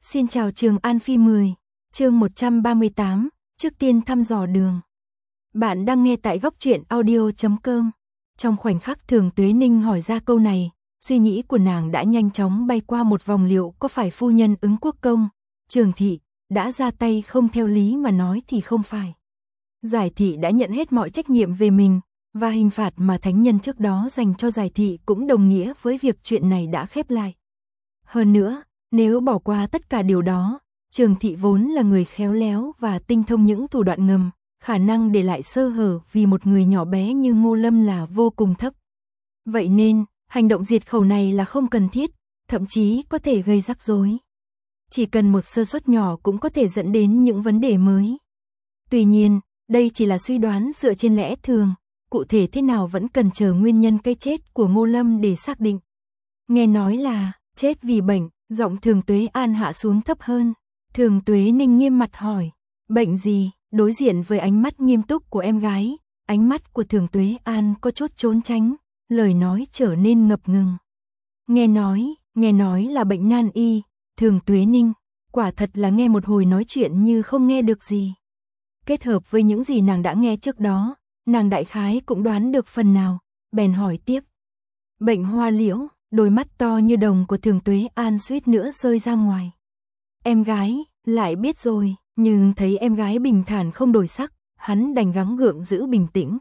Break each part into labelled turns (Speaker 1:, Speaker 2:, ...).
Speaker 1: Xin chào Trường An Phi 10, chương 138, trước tiên thăm dò đường. Bạn đang nghe tại góc truyện audio.com. Trong khoảnh khắc Thường Tuế Ninh hỏi ra câu này, suy nghĩ của nàng đã nhanh chóng bay qua một vòng liệu có phải phu nhân ứng quốc công, Trường thị, đã ra tay không theo lý mà nói thì không phải. Giải thị đã nhận hết mọi trách nhiệm về mình, và hình phạt mà thánh nhân trước đó dành cho Giải thị cũng đồng nghĩa với việc chuyện này đã khép lại. Hơn nữa, nếu bỏ qua tất cả điều đó, Trường thị vốn là người khéo léo và tinh thông những thủ đoạn ngầm, khả năng để lại sơ hở vì một người nhỏ bé như Ngô Lâm là vô cùng thấp. Vậy nên, hành động diệt khẩu này là không cần thiết, thậm chí có thể gây rắc rối. Chỉ cần một sơ suất nhỏ cũng có thể dẫn đến những vấn đề mới. Tuy nhiên, đây chỉ là suy đoán dựa trên lẽ thường, cụ thể thế nào vẫn cần chờ nguyên nhân cái chết của Ngô Lâm để xác định. Nghe nói là chết vì bệnh, giọng Thường Tuế An hạ xuống thấp hơn. Thường Tuế Ninh nghiêm mặt hỏi, bệnh gì? Đối diện với ánh mắt nghiêm túc của em gái, ánh mắt của Thường Tuế An có chút trốn tránh, lời nói trở nên ngập ngừng. Nghe nói là bệnh nan y. Thường Tuế Ninh, quả thật là nghe một hồi nói chuyện như không nghe được gì. Kết hợp với những gì nàng đã nghe trước đó, nàng đại khái cũng đoán được phần nào, bèn hỏi tiếp. Bệnh hoa liễu. Đôi mắt to như đồng của Thường Tuế An suýt nữa rơi ra ngoài. Em gái, lại biết rồi, nhưng thấy em gái bình thản không đổi sắc, hắn đành gắng gượng giữ bình tĩnh.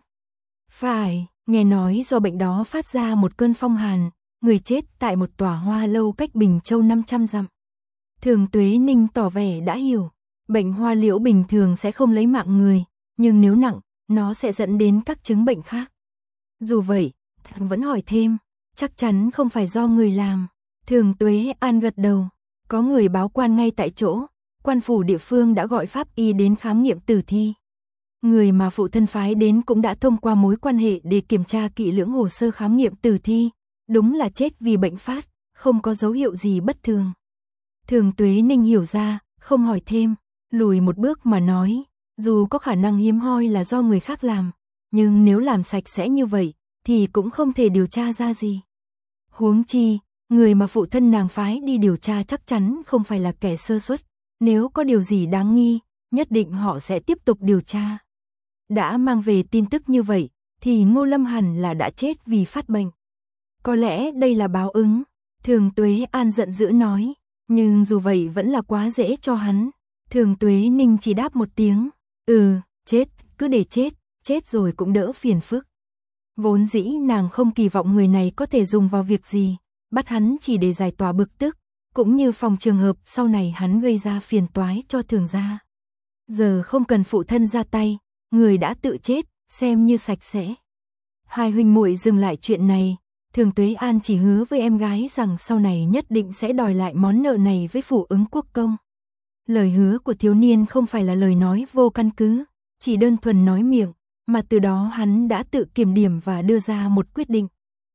Speaker 1: Phải, nghe nói do bệnh đó phát ra một cơn phong hàn, người chết tại một tòa hoa lâu cách Bình Châu 500 dặm. Thường Tuế Ninh tỏ vẻ đã hiểu, bệnh hoa liễu bình thường sẽ không lấy mạng người, nhưng nếu nặng, nó sẽ dẫn đến các chứng bệnh khác. Dù vậy, vẫn hỏi thêm. Chắc chắn không phải do người làm. Thường Tuế An gật đầu. Có người báo quan ngay tại chỗ. Quan phủ địa phương đã gọi pháp y đến khám nghiệm tử thi. Người mà phụ thân phái đến cũng đã thông qua mối quan hệ để kiểm tra kỹ lưỡng hồ sơ khám nghiệm tử thi. Đúng là chết vì bệnh phát, không có dấu hiệu gì bất thường. Thường Tuế Ninh hiểu ra, không hỏi thêm, lùi một bước mà nói. Dù có khả năng hiếm hoi là do người khác làm, nhưng nếu làm sạch sẽ như vậy, thì cũng không thể điều tra ra gì. Huống chi, người mà phụ thân nàng phái đi điều tra chắc chắn không phải là kẻ sơ suất, nếu có điều gì đáng nghi, nhất định họ sẽ tiếp tục điều tra. Đã mang về tin tức như vậy, thì Ngô Lâm hẳn là đã chết vì phát bệnh. Có lẽ đây là báo ứng, Thường Tuế An giận dữ nói, nhưng dù vậy vẫn là quá dễ cho hắn. Thường Tuế Ninh chỉ đáp một tiếng, chết, cứ để chết rồi cũng đỡ phiền phức. Vốn dĩ nàng không kỳ vọng người này có thể dùng vào việc gì, bắt hắn chỉ để giải tỏa bực tức, cũng như phòng trường hợp sau này hắn gây ra phiền toái cho Thường gia. Giờ không cần phụ thân ra tay, người đã tự chết, xem như sạch sẽ. Hai huynh muội dừng lại chuyện này, Thường Tuế An chỉ hứa với em gái rằng sau này nhất định sẽ đòi lại món nợ này với phủ ứng quốc công. Lời hứa của thiếu niên không phải là lời nói vô căn cứ, chỉ đơn thuần nói miệng, mà từ đó hắn đã tự kiểm điểm và đưa ra một quyết định.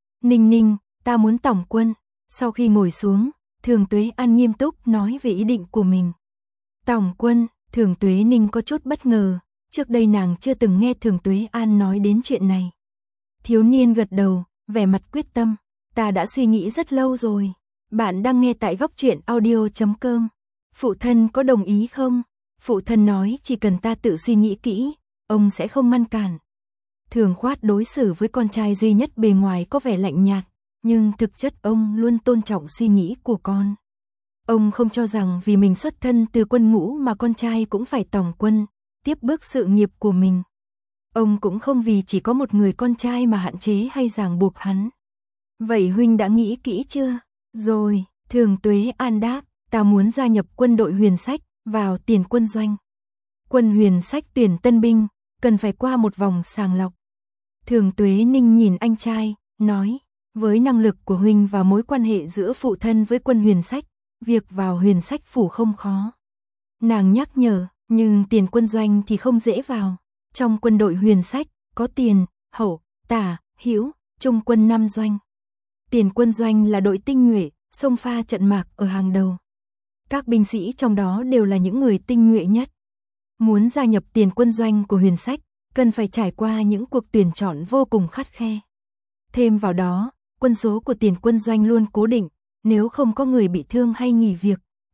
Speaker 1: Ninh, ta muốn tổng quân. Sau khi ngồi xuống, Thường Tuế An nghiêm túc nói về ý định của mình. Tổng quân, Thường Tuế Ninh có chút bất ngờ, trước đây nàng chưa từng nghe Thường Tuế An nói đến chuyện này. Thiếu niên gật đầu, vẻ mặt quyết tâm, ta đã suy nghĩ rất lâu rồi. Bạn đang nghe tại góc truyện audio.com. Phụ thân có đồng ý không? Phụ thân nói chỉ cần ta tự suy nghĩ kỹ, ông sẽ không ngăn cản. Thường Khoát đối xử với con trai duy nhất bề ngoài có vẻ lạnh nhạt, nhưng thực chất ông luôn tôn trọng suy nghĩ của con. Ông không cho rằng vì mình xuất thân từ quân ngũ mà con trai cũng phải tổng quân, tiếp bước sự nghiệp của mình. Ông cũng không vì chỉ có một người con trai mà hạn chế hay ràng buộc hắn. Vậy huynh đã nghĩ kỹ chưa? Rồi, Thường Tuế An đáp, ta muốn gia nhập quân đội Huyền Sách, vào tiền quân doanh. Quân Huyền Sách tuyển tân binh, cần phải qua một vòng sàng lọc. Thường Tuế Ninh nhìn anh trai, nói, với năng lực của huynh và mối quan hệ giữa phụ thân với quân Huyền Sách, việc vào Huyền Sách phủ không khó. Nàng nhắc nhở, nhưng tiền quân doanh thì không dễ vào. Trong quân đội Huyền Sách, có tiền, hậu, tả, hữu, trung quân 5 doanh. Tiền quân doanh là đội tinh nhuệ, xông pha trận mạc ở hàng đầu. Các binh sĩ trong đó đều là những người tinh nhuệ nhất. Muốn gia nhập tiền quân doanh của Huyền Sách, cần phải trải qua những cuộc tuyển chọn vô cùng khắt khe. Thêm vào đó, quân số của tiền quân doanh luôn cố định, nếu không có người bị thương hay nghỉ việc,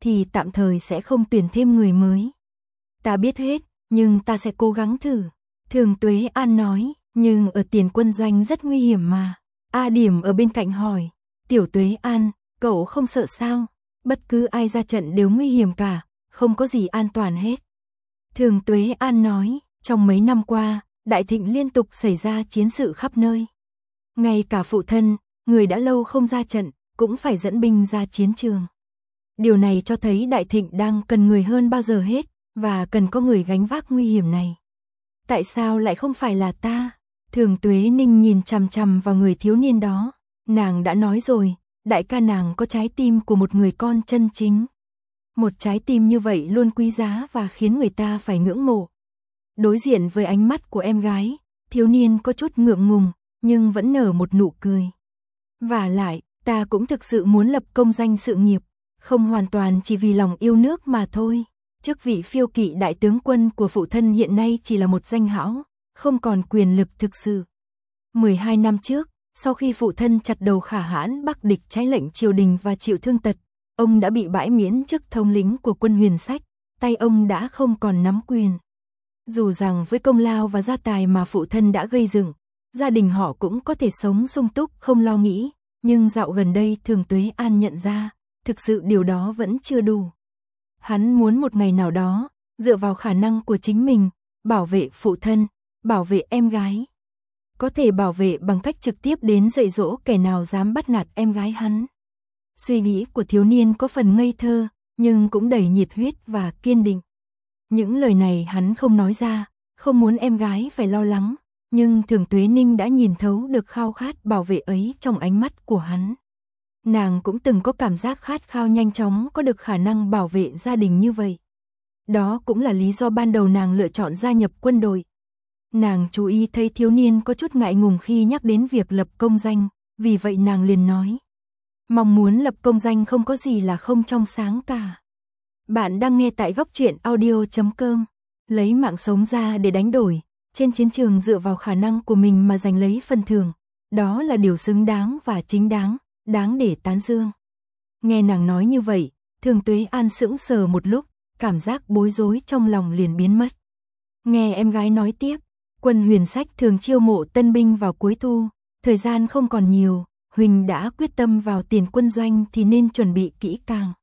Speaker 1: thì tạm thời sẽ không tuyển thêm người mới. Ta biết hết, nhưng ta sẽ cố gắng thử. Thường Tuế An nói, nhưng ở Tiền Quân Doanh rất nguy hiểm mà. A Điểm ở bên cạnh hỏi, Tiểu Tuế An, cậu không sợ sao? Bất cứ ai ra trận đều nguy hiểm cả, không có gì an toàn hết. Thường Tuế An nói, trong mấy năm qua, Đại Thịnh liên tục xảy ra chiến sự khắp nơi. Ngay cả phụ thân, người đã lâu không ra trận, cũng phải dẫn binh ra chiến trường. Điều này cho thấy Đại Thịnh đang cần người hơn bao giờ hết, và cần có người gánh vác nguy hiểm này. Tại sao lại không phải là ta? Thường Tuế Ninh nhìn chằm chằm vào người thiếu niên đó. Nàng đã nói rồi, đại ca nàng có trái tim của một người con chân chính. Một trái tim như vậy luôn quý giá và khiến người ta phải ngưỡng mộ. Đối diện với ánh mắt của em gái, thiếu niên có chút ngượng ngùng, nhưng vẫn nở một nụ cười. Vả lại, ta cũng thực sự muốn lập công danh sự nghiệp, không hoàn toàn chỉ vì lòng yêu nước mà thôi. Chức vị phiêu kỵ đại tướng quân của phụ thân hiện nay chỉ là một danh hão, không còn quyền lực thực sự. 12 năm trước, sau khi phụ thân chặt đầu Khả Hãn Bắc địch trái lệnh triều đình và chịu thương tật, ông đã bị bãi miễn chức thống lĩnh của quân Huyền Sách, tay ông đã không còn nắm quyền. Dù rằng với công lao và gia tài mà phụ thân đã gây dựng, gia đình họ cũng có thể sống sung túc không lo nghĩ, nhưng dạo gần đây Thường Tuế An nhận ra, thực sự điều đó vẫn chưa đủ. Hắn muốn một ngày nào đó, dựa vào khả năng của chính mình, bảo vệ phụ thân, bảo vệ em gái. Có thể bảo vệ bằng cách trực tiếp đến dạy dỗ kẻ nào dám bắt nạt em gái hắn. Suy nghĩ của thiếu niên có phần ngây thơ, nhưng cũng đầy nhiệt huyết và kiên định. Những lời này hắn không nói ra, không muốn em gái phải lo lắng, nhưng Thường Tuế Ninh đã nhìn thấu được khao khát bảo vệ ấy trong ánh mắt của hắn. Nàng cũng từng có cảm giác khát khao nhanh chóng có được khả năng bảo vệ gia đình như vậy. Đó cũng là lý do ban đầu nàng lựa chọn gia nhập quân đội. Nàng chú ý thấy thiếu niên có chút ngại ngùng khi nhắc đến việc lập công danh, vì vậy nàng liền nói. Mong muốn lập công danh không có gì là không trong sáng cả. Bạn đang nghe tại Góc Truyện Audio.com. Lấy mạng sống ra để đánh đổi, trên chiến trường dựa vào khả năng của mình mà giành lấy phần thưởng. Đó là điều xứng đáng và chính đáng, đáng để tán dương. Nghe nàng nói như vậy, Thường Tuế An sững sờ một lúc, cảm giác bối rối trong lòng liền biến mất. Nghe em gái nói tiếp, quân Huyền Sách thường chiêu mộ tân binh vào cuối thu, thời gian không còn nhiều, Huỳnh đã quyết tâm vào Tiền Quân Doanh thì nên chuẩn bị kỹ càng.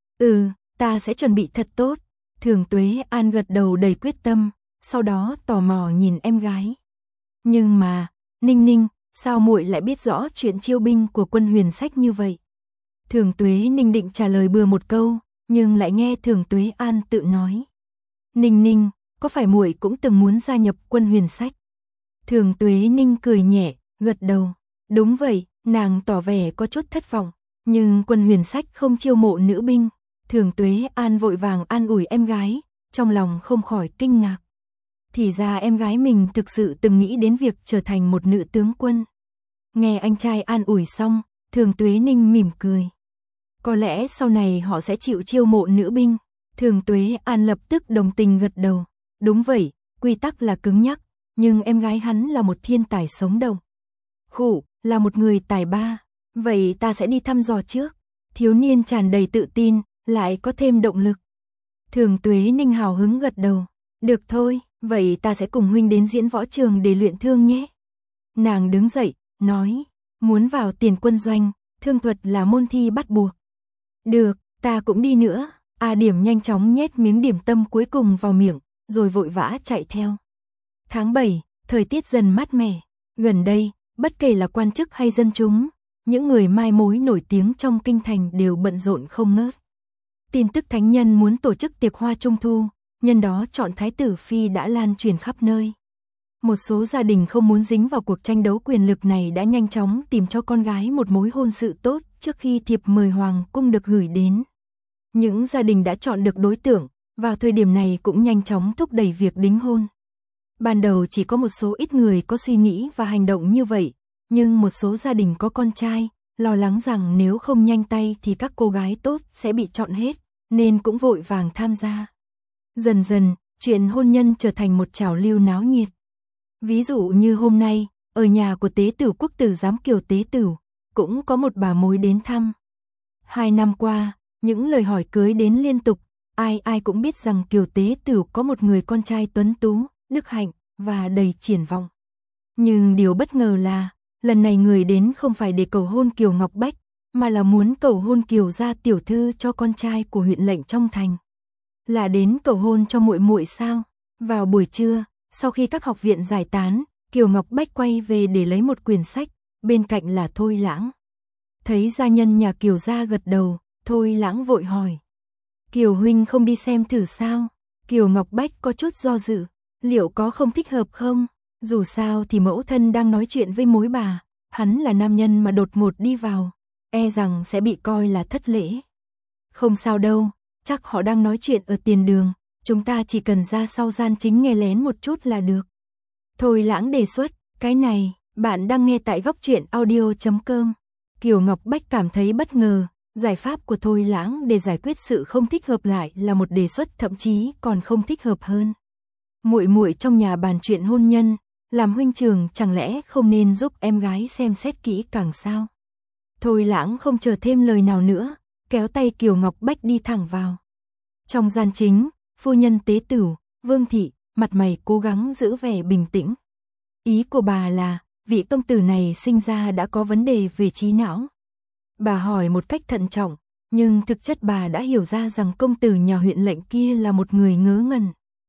Speaker 1: Ta sẽ chuẩn bị thật tốt. Thường Tuế An gật đầu đầy quyết tâm, sau đó tò mò nhìn em gái. Nhưng mà, Ninh Ninh, sao muội lại biết rõ chuyện chiêu binh của quân Huyền Sách như vậy? Thường Tuế Ninh định trả lời bừa một câu, nhưng lại nghe Thường Tuế An tự nói. Ninh Ninh, có phải muội cũng từng muốn gia nhập quân Huyền Sách? Thường Tuế Ninh cười nhẹ, gật đầu. Đúng vậy, nàng tỏ vẻ có chút thất vọng, nhưng quân Huyền Sách không chiêu mộ nữ binh. Thường Tuế An vội vàng an ủi em gái, trong lòng không khỏi kinh ngạc. Thì ra em gái mình thực sự từng nghĩ đến việc trở thành một nữ tướng quân. Nghe anh trai an ủi xong, Thường Tuế Ninh mỉm cười. Có lẽ sau này họ sẽ chịu chiêu mộ nữ binh. Thường Tuế An lập tức đồng tình gật đầu. Đúng vậy, quy tắc là cứng nhắc, nhưng em gái hắn là một thiên tài sống động. Khụ, là một người tài ba. Vậy ta sẽ đi thăm dò trước. Thiếu niên tràn đầy tự tin, lại có thêm động lực. Thường Tuế Ninh hào hứng gật đầu. Được thôi, vậy ta sẽ cùng huynh đến diễn võ trường để luyện thương nhé. Nàng đứng dậy, nói, muốn vào Tiền Quân Doanh, thương thuật là môn thi bắt buộc. Được, ta cũng đi nữa. A Điểm nhanh chóng nhét miếng điểm tâm cuối cùng vào miệng, rồi vội vã chạy theo. Tháng 7, thời tiết dần mát mẻ. Gần đây, bất kể là quan chức hay dân chúng, những người mai mối nổi tiếng trong kinh thành đều bận rộn không ngớt. Tin tức thánh nhân muốn tổ chức tiệc hoa trung thu, nhân đó chọn thái tử phi đã lan truyền khắp nơi. Một số gia đình không muốn dính vào cuộc tranh đấu quyền lực này đã nhanh chóng tìm cho con gái một mối hôn sự tốt trước khi thiệp mời hoàng cung được gửi đến. Những gia đình đã chọn được đối tượng, vào thời điểm này cũng nhanh chóng thúc đẩy việc đính hôn. Ban đầu chỉ có một số ít người có suy nghĩ và hành động như vậy, nhưng một số gia đình có con trai, lo lắng rằng nếu không nhanh tay thì các cô gái tốt sẽ bị chọn hết, nên cũng vội vàng tham gia. Dần dần, chuyện hôn nhân trở thành một trào lưu náo nhiệt. Ví dụ như hôm nay, ở nhà của tế tử quốc tử giám Kiều Tế Tử, cũng có một bà mối đến thăm. 2 năm qua, Những lời hỏi cưới đến liên tục, ai ai cũng biết rằng Kiều Tế Tửu có một người con trai tuấn tú, đức hạnh và đầy triển vọng. Nhưng điều bất ngờ là, lần này người đến không phải để cầu hôn Kiều Ngọc Bách, mà là muốn cầu hôn Kiều gia tiểu thư cho con trai của huyện lệnh trong thành. Là đến cầu hôn cho muội muội sao? Vào buổi trưa, sau khi các học viện giải tán, Kiều Ngọc Bách quay về để lấy một quyển sách, bên cạnh là Thôi Lãng. Thấy gia nhân nhà Kiều gia gật đầu, Thôi Lãng vội hỏi. Kiều huynh không đi xem thử sao? Kiều Ngọc Bách có chút do dự, liệu có không thích hợp không? Dù sao thì mẫu thân đang nói chuyện với mối bà, hắn là nam nhân mà đột ngột đi vào, e rằng sẽ bị coi là thất lễ. Không sao đâu, chắc họ đang nói chuyện ở tiền đường, chúng ta chỉ cần ra sau gian chính nghe lén một chút là được. Thôi Lãng đề xuất, cái này, bạn đang nghe tại góc truyện audio.com. Kiều Ngọc Bách cảm thấy bất ngờ, giải pháp của Thôi Lãng để giải quyết sự không thích hợp lại là một đề xuất thậm chí còn không thích hợp hơn. Muội muội trong nhà bàn chuyện hôn nhân, làm huynh trưởng chẳng lẽ không nên giúp em gái xem xét kỹ càng sao? Thôi Lãng không chờ thêm lời nào nữa, kéo tay Kiều Ngọc Bách đi thẳng vào. Trong gian chính, phu nhân Tế Tửu, Vương thị, mặt mày cố gắng giữ vẻ bình tĩnh. Ý của bà là, vị công tử này sinh ra đã có vấn đề về trí não. Bà hỏi một cách thận trọng, nhưng thực chất bà đã hiểu ra rằng công tử nhà huyện lệnh kia là một người ngớ ngẩn.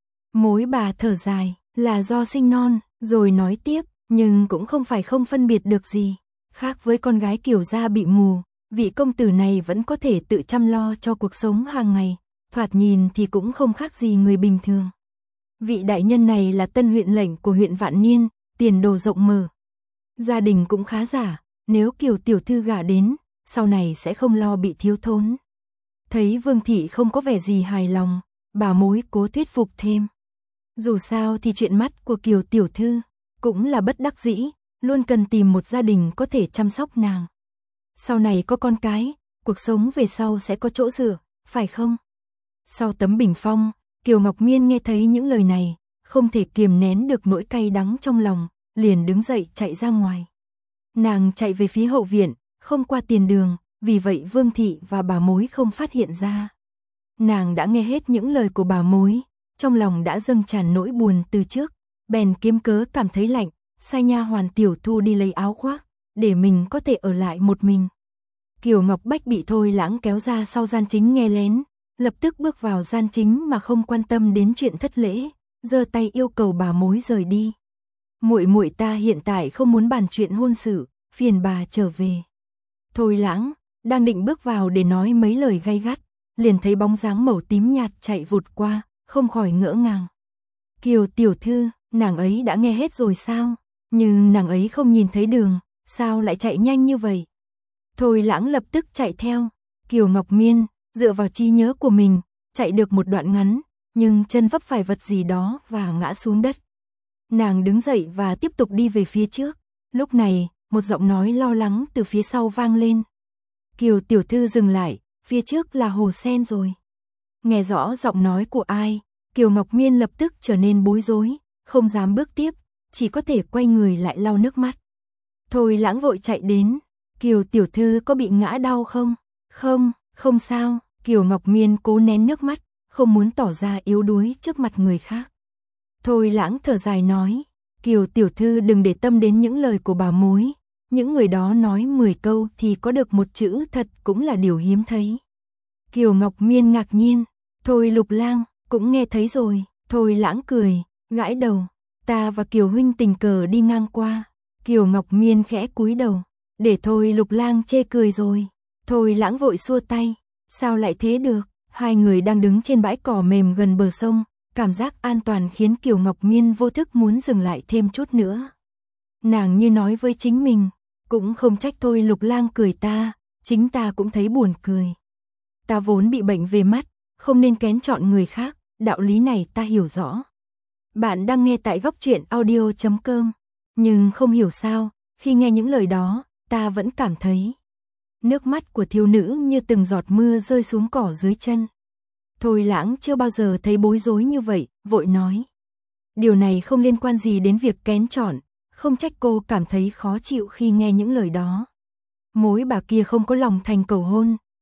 Speaker 1: Mối bà thở dài, là do sinh non, rồi nói tiếp, nhưng cũng không phải không phân biệt được gì. Khác với con gái Kiều gia bị mù, vị công tử này vẫn có thể tự chăm lo cho cuộc sống hàng ngày, thoạt nhìn thì cũng không khác gì người bình thường. Vị đại nhân này là tân huyện lệnh của huyện Vạn Niên, tiền đồ rộng mở. Gia đình cũng khá giả, nếu Kiều tiểu thư gả đến, sau này sẽ không lo bị thiếu thốn. Thấy Vương thị không có vẻ gì hài lòng, bà mối cố thuyết phục thêm. Dù sao thì chuyện mắt của Kiều tiểu thư cũng là bất đắc dĩ, luôn cần tìm một gia đình có thể chăm sóc nàng. Sau này có con cái, cuộc sống về sau sẽ có chỗ dựa, phải không? Sau tấm bình phong, Kiều Ngọc Miên nghe thấy những lời này, không thể kiềm nén được nỗi cay đắng trong lòng, liền đứng dậy chạy ra ngoài. Nàng chạy về phía hậu viện, không qua tiền đường, vì vậy Vương thị và bà mối không phát hiện ra. Nàng đã nghe hết những lời của bà mối, trong lòng đã dâng tràn nỗi buồn từ trước, bèn kiếm cớ cảm thấy lạnh, sai nha hoàn Tiểu Thu đi lấy áo khoác, để mình có thể ở lại một mình. Kiều Ngọc Bách bị Thôi Lãng kéo ra sau gian chính nghe lén, lập tức bước vào gian chính mà không quan tâm đến chuyện thất lễ, giơ tay yêu cầu bà mối rời đi. Muội muội ta hiện tại không muốn bàn chuyện hôn sự, phiền bà trở về. Thôi Lãng đang định bước vào để nói mấy lời gay gắt, liền thấy bóng dáng màu tím nhạt chạy vụt qua, không khỏi ngỡ ngàng. Kiều tiểu thư, nàng ấy đã nghe hết rồi sao? Nhưng nàng ấy không nhìn thấy đường, sao lại chạy nhanh như vậy? Thôi Lãng lập tức chạy theo. Kiều Ngọc Miên dựa vào trí nhớ của mình, chạy được một đoạn ngắn, nhưng chân vấp phải vật gì đó và ngã xuống đất. Nàng đứng dậy và tiếp tục đi về phía trước. Lúc này, một giọng nói lo lắng từ phía sau vang lên. Kiều tiểu thư dừng lại, phía trước là hồ sen rồi. Nghe rõ giọng nói của ai, Kiều Ngọc Miên lập tức trở nên bối rối, không dám bước tiếp, chỉ có thể quay người lại lau nước mắt. Thôi Lãng vội chạy đến. Kiều tiểu thư có bị ngã đau không? Không, không sao. Kiều Ngọc Miên cố nén nước mắt, không muốn tỏ ra yếu đuối trước mặt người khác. Thôi Lãng thở dài nói, Kiều tiểu thư đừng để tâm đến những lời của bà mối. Những người đó nói 10 câu thì có được một chữ thật cũng là điều hiếm thấy. Kiều Ngọc Miên ngạc nhiên, Thôi Lục Lang cũng nghe thấy rồi. Thôi Lãng cười, gãi đầu, ta và Kiều huynh tình cờ đi ngang qua. Kiều Ngọc Miên khẽ cúi đầu, để Thôi Lục Lang chê cười rồi. Thôi Lãng vội xua tay, sao lại thế được? Hai người đang đứng trên bãi cỏ mềm gần bờ sông, cảm giác an toàn khiến Kiều Ngọc Miên vô thức muốn dừng lại thêm chút nữa. Nàng như nói với chính mình, cũng không trách Thôi Lục Lang cười ta, chính ta cũng thấy buồn cười. Ta vốn bị bệnh về mắt, không nên kén chọn người khác, đạo lý này ta hiểu rõ. Bạn đang nghe tại góc truyện audio.com, nhưng không hiểu sao, khi nghe những lời đó, ta vẫn cảm thấy nước mắt của thiếu nữ như từng giọt mưa rơi xuống cỏ dưới chân. Thôi Lãng chưa bao giờ thấy bối rối như vậy, vội nói. Điều này không liên quan gì đến việc kén chọn, không trách cô cảm thấy khó chịu khi nghe những lời đó. Mối bà kia không có lòng thành cầu hôn,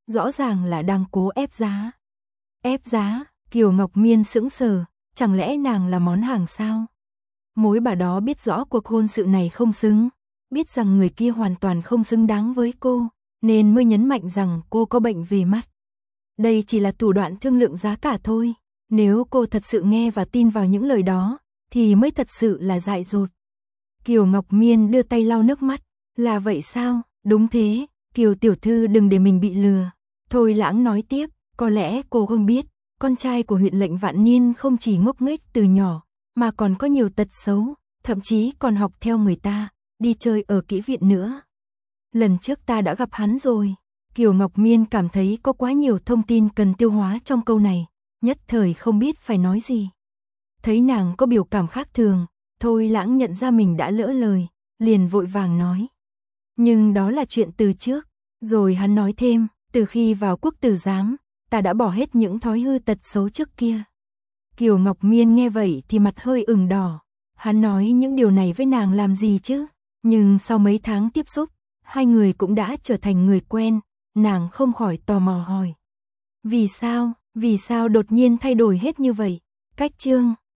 Speaker 1: rõ ràng là đang cố ép giá. Ép giá, Kiều Ngọc Miên sững sờ, chẳng lẽ nàng là món hàng sao? Mối bà đó biết rõ cuộc hôn sự này không xứng, biết rằng người kia hoàn toàn không xứng đáng với cô, nên mới nhấn mạnh rằng cô có bệnh về mắt. Đây chỉ là thủ đoạn thương lượng giá cả thôi, nếu cô thật sự nghe và tin vào những lời đó, thì mới thật sự là dại dột. Kiều Ngọc Miên đưa tay lau nước mắt, là vậy sao? Đúng thế, Kiều tiểu thư đừng để mình bị lừa. Thôi Lãng nói tiếp, có lẽ cô không biết, con trai của huyện lệnh Vạn Niên không chỉ ngốc nghếch từ nhỏ, mà còn có nhiều tật xấu, thậm chí còn học theo người ta, đi chơi ở kỹ viện nữa. Lần trước ta đã gặp hắn rồi. Kiều Ngọc Miên cảm thấy có quá nhiều thông tin cần tiêu hóa trong câu này, nhất thời không biết phải nói gì. Thấy nàng có biểu cảm khác thường, Thôi Lãng nhận ra mình đã lỡ lời, liền vội vàng nói. Nhưng đó là chuyện từ trước, rồi hắn nói thêm, từ khi vào quốc tử giám, ta đã bỏ hết những thói hư tật xấu trước kia. Kiều Ngọc Miên nghe vậy thì mặt hơi ửng đỏ, hắn nói những điều này với nàng làm gì chứ, nhưng sau mấy tháng tiếp xúc, hai người cũng đã trở thành người quen, nàng không khỏi tò mò hỏi. Vì sao đột nhiên thay đổi hết như vậy? Cách chương